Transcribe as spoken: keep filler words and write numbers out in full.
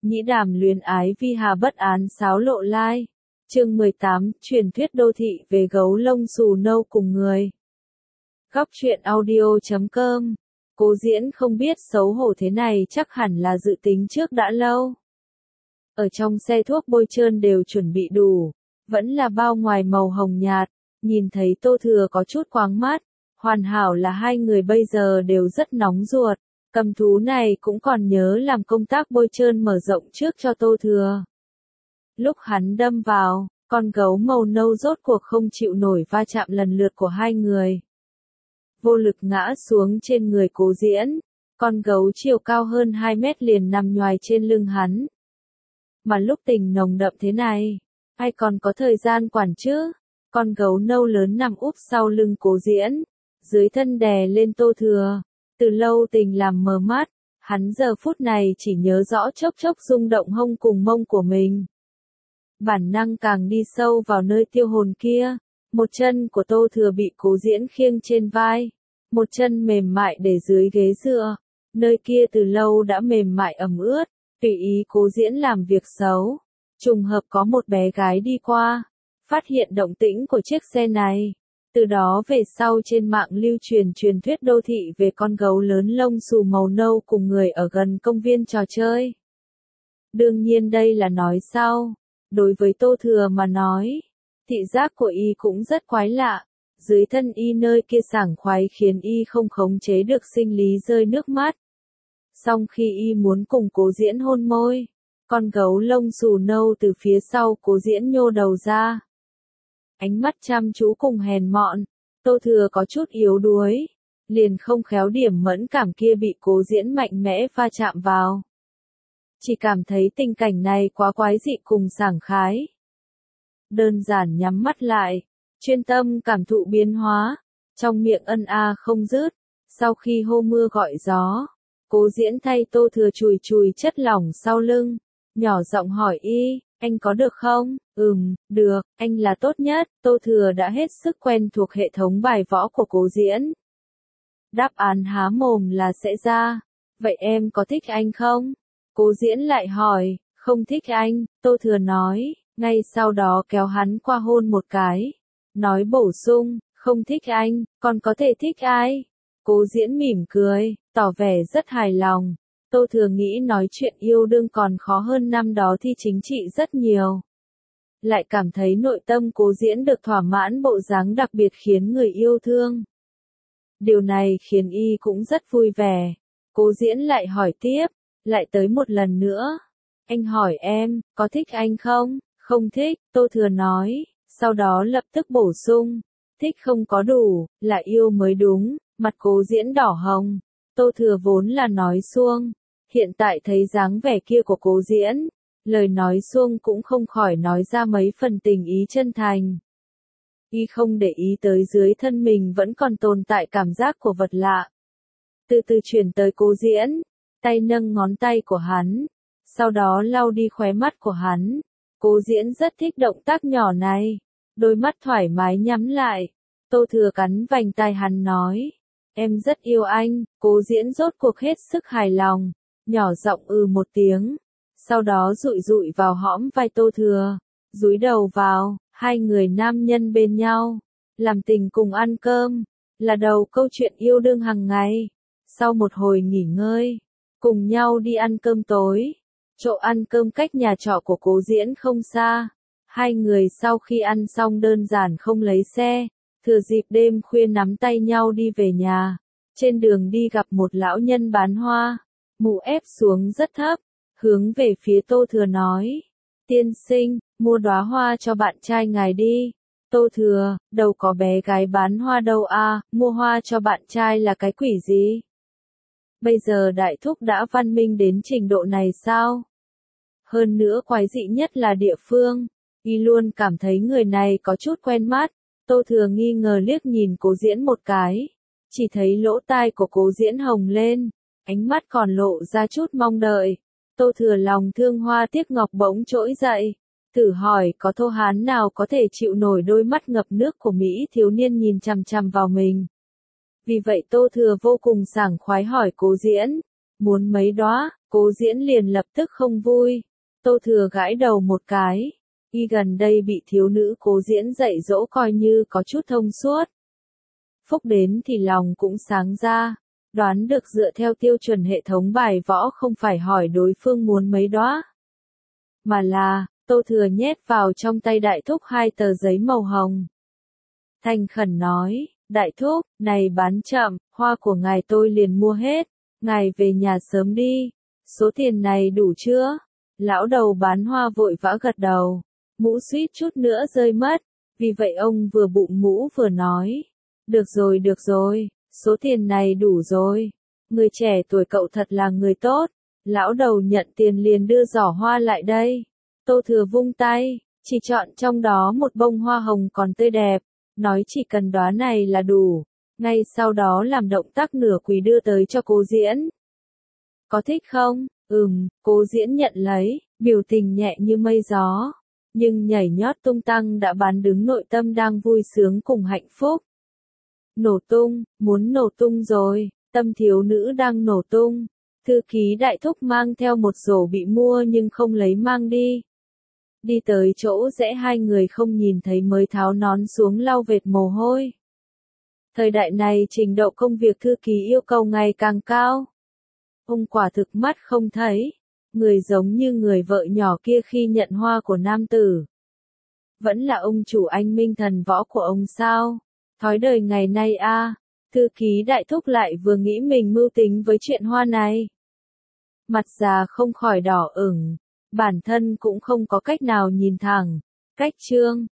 Nhĩ đàm luyến ái vi hà bất án sáo lộ lai. Chương mười tám, truyền thuyết đô thị về gấu lông xù nâu cùng người. Góc truyện audio chấm com. Cố Diễn không biết xấu hổ thế này chắc hẳn là dự tính trước đã lâu. Ở trong xe thuốc bôi trơn đều chuẩn bị đủ, vẫn là bao ngoài màu hồng nhạt, nhìn thấy Tô Thừa có chút quáng mắt, hoàn hảo là hai người bây giờ đều rất nóng ruột, cầm thú này cũng còn nhớ làm công tác bôi trơn mở rộng trước cho Tô Thừa. Lúc hắn đâm vào, con gấu màu nâu rốt cuộc không chịu nổi va chạm lần lượt của hai người. Vô lực ngã xuống trên người Cố Diễn, con gấu chiều cao hơn hai mét liền nằm nhoài trên lưng hắn. Mà lúc tình nồng đậm thế này, ai còn có thời gian quản chứ? Con gấu nâu lớn nằm úp sau lưng Cố Diễn, dưới thân đè lên Tô Thừa, từ lâu tình làm mờ mắt, hắn giờ phút này chỉ nhớ rõ chốc chốc rung động hông cùng mông của mình. Bản năng càng đi sâu vào nơi tiêu hồn kia, một chân của Tô Thừa bị Cố Diễn khiêng trên vai, một chân mềm mại để dưới ghế dựa, nơi kia từ lâu đã mềm mại ẩm ướt, tùy ý Cố Diễn làm việc xấu. Trùng hợp có một bé gái đi qua, phát hiện động tĩnh của chiếc xe này. Từ đó về sau trên mạng lưu truyền truyền thuyết đô thị về con gấu lớn lông xù màu nâu cùng người ở gần công viên trò chơi. Đương nhiên đây là nói sau. Đối với Tô Thừa mà nói, thị giác của y cũng rất quái lạ. Dưới thân y nơi kia sảng khoái khiến y không khống chế được sinh lý rơi nước mắt. Song khi y muốn cùng Cố Diễn hôn môi, con gấu lông xù nâu từ phía sau Cố Diễn nhô đầu ra. Ánh mắt chăm chú cùng hèn mọn, Tô Thừa có chút yếu đuối, liền không khéo điểm mẫn cảm kia bị Cố Diễn mạnh mẽ va chạm vào. Chỉ cảm thấy tình cảnh này quá quái dị cùng sảng khái. Đơn giản nhắm mắt lại, chuyên tâm cảm thụ biến hóa, trong miệng ân a không dứt. Sau khi hô mưa gọi gió, Cố Diễn thay Tô Thừa chùi chùi chất lỏng sau lưng, nhỏ giọng hỏi y, anh có được không? Ừm, được, anh là tốt nhất. Tô Thừa đã hết sức quen thuộc hệ thống bài võ của Cố Diễn. Đáp án há mồm là sẽ ra. Vậy em có thích anh không? Cố Diễn lại hỏi, không thích anh, Tô Thừa nói, ngay sau đó kéo hắn qua hôn một cái. Nói bổ sung, không thích anh, còn có thể thích ai? Cố Diễn mỉm cười, tỏ vẻ rất hài lòng. Tô Thừa nghĩ nói chuyện yêu đương còn khó hơn năm đó thi chính trị rất nhiều. Lại cảm thấy nội tâm Cố Diễn được thỏa mãn bộ dáng đặc biệt khiến người yêu thương. Điều này khiến y cũng rất vui vẻ. Cố Diễn lại hỏi tiếp, lại tới một lần nữa. Anh hỏi em, có thích anh không? Không thích, Tô Thừa nói, sau đó lập tức bổ sung. Thích không có đủ, là yêu mới đúng. Mặt Cố Diễn đỏ hồng. Tô Thừa vốn là nói suông, hiện tại thấy dáng vẻ kia của Cố Diễn, lời nói suông cũng không khỏi nói ra mấy phần tình ý chân thành. Y không để ý tới dưới thân mình vẫn còn tồn tại cảm giác của vật lạ. Từ từ chuyển tới Cố Diễn, tay nâng ngón tay của hắn, sau đó lau đi khóe mắt của hắn. Cố Diễn rất thích động tác nhỏ này, đôi mắt thoải mái nhắm lại. Tô Thừa cắn vành tai hắn nói, em rất yêu anh. Cố Diễn rốt cuộc hết sức hài lòng, nhỏ giọng ừ một tiếng, sau đó dụi dụi vào hõm vai Tô Thừa, dúi đầu vào, hai người nam nhân bên nhau, làm tình cùng ăn cơm, là đầu câu chuyện yêu đương hàng ngày. Sau một hồi nghỉ ngơi, cùng nhau đi ăn cơm tối, chỗ ăn cơm cách nhà trọ của Cố Diễn không xa. Hai người sau khi ăn xong đơn giản không lấy xe, thừa dịp đêm khuya nắm tay nhau đi về nhà. Trên đường đi gặp một lão nhân bán hoa, mũ ép xuống rất thấp, hướng về phía Tô Thừa nói, tiên sinh, mua đóa hoa cho bạn trai ngài đi. Tô Thừa, đâu có bé gái bán hoa đâu à, mua hoa cho bạn trai là cái quỷ gì? Bây giờ đại thúc đã văn minh đến trình độ này sao? Hơn nữa quái dị nhất là địa phương, y luôn cảm thấy người này có chút quen mắt. Tô Thừa nghi ngờ liếc nhìn Cố Diễn một cái, chỉ thấy lỗ tai của Cố Diễn hồng lên, ánh mắt còn lộ ra chút mong đợi. Tô Thừa lòng thương hoa tiếc ngọc bỗng trỗi dậy, thử hỏi có thô hán nào có thể chịu nổi đôi mắt ngập nước của Mỹ thiếu niên nhìn chằm chằm vào mình. Vì vậy Tô Thừa vô cùng sảng khoái hỏi Cố Diễn, muốn mấy đóa? Cố Diễn liền lập tức không vui. Tô Thừa gãi đầu một cái. Y gần đây bị thiếu nữ Cố Diễn dạy dỗ coi như có chút thông suốt. Phúc đến thì lòng cũng sáng ra. Đoán được dựa theo tiêu chuẩn hệ thống bài võ không phải hỏi đối phương muốn mấy đóa, mà là, Tô Thừa nhét vào trong tay Đại Thúc hai tờ giấy màu hồng. Thành khẩn nói, Đại Thúc, này bán chậm, hoa của ngài tôi liền mua hết, ngài về nhà sớm đi, số tiền này đủ chưa? Lão đầu bán hoa vội vã gật đầu, mũ suýt chút nữa rơi mất, vì vậy ông vừa bụng mũ vừa nói, được rồi được rồi, số tiền này đủ rồi, người trẻ tuổi cậu thật là người tốt. Lão đầu nhận tiền liền đưa giỏ hoa lại đây. Tô Thừa vung tay, chỉ chọn trong đó một bông hoa hồng còn tươi đẹp, nói chỉ cần đóa này là đủ. Ngay sau đó làm động tác nửa quỳ đưa tới cho Cố Diễn. Có thích không? Ừm, Cố Diễn nhận lấy, biểu tình nhẹ như mây gió. Nhưng nhảy nhót tung tăng đã bán đứng nội tâm đang vui sướng cùng hạnh phúc. Nổ tung, muốn nổ tung rồi, tâm thiếu nữ đang nổ tung. Thư ký Đại Thúc mang theo một rổ bị mua nhưng không lấy mang đi. Đi tới chỗ rẽ hai người không nhìn thấy mới tháo nón xuống lau vệt mồ hôi. Thời đại này trình độ công việc thư ký yêu cầu ngày càng cao. Ông quả thực mắt không thấy. Người giống như người vợ nhỏ kia khi nhận hoa của nam tử. Vẫn là ông chủ anh minh thần võ của ông sao? Thói đời ngày nay a, à, thư ký Đại Thúc lại vừa nghĩ mình mưu tính với chuyện hoa này. Mặt già không khỏi đỏ ửng, bản thân cũng không có cách nào nhìn thẳng. Cách chương